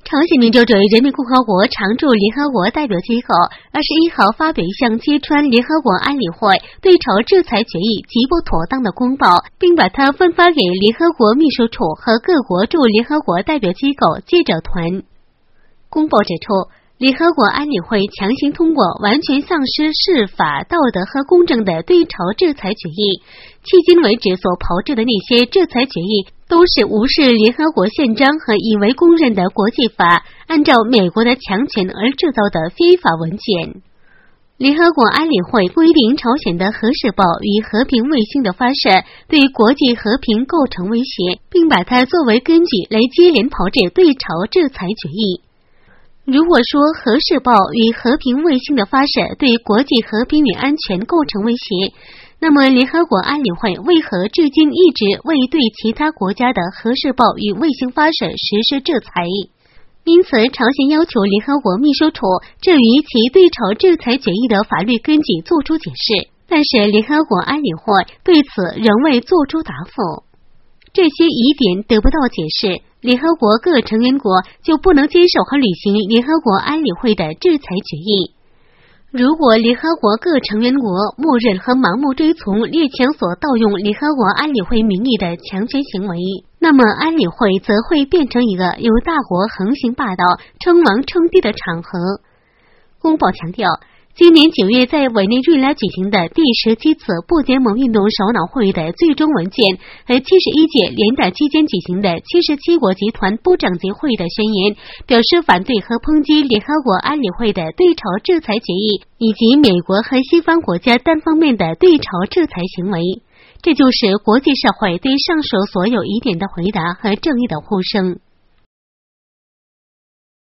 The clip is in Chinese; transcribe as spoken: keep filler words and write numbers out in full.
朝鲜民主主义人民共和国常驻联合国代表机构二十一号发表一项揭穿联合国安理会对朝制裁决议极不妥当的公报，并把它分发给联合国秘书处和各国驻联合国代表机构记者团。公报指出，联合国安理会强行通过完全丧失释法、道德和公正的对朝制裁决议，迄今为止所炮制的那些制裁决议都是无视联合国宪章和已为公认的国际法，按照美国的强权而制造的非法文件。联合国安理会规定，朝鲜的核试爆与和平卫星的发射对国际和平构成威胁，并把它作为根据来接连炮制对朝制裁决议。如果说核试爆与和平卫星的发射对国际和平与安全构成威胁，那么联合国安理会为何至今一直未对其他国家的核试爆与卫星发射实施制裁？因此，朝鲜要求联合国秘书处至于其对朝制裁决议的法律根据作出解释，但是联合国安理会对此仍未作出答复。这些疑点得不到解释，联合国各成员国就不能接受和履行联合国安理会的制裁决议。如果联合国各成员国默认和盲目追从列强所盗用联合国安理会名义的强权行为，那么安理会则会变成一个由大国横行霸道、称王称帝的场合。公报强调，今年九月在委内瑞拉举行的第十七次不结盟运动首脑会议的最终文件和七十一届联大期间举行的七十七国集团部长级会议的宣言，表示反对和抨击联合国安理会的对朝制裁决议，以及美国和西方国家单方面的对朝制裁行为。这就是国际社会对上述所有疑点的回答和正义的呼声。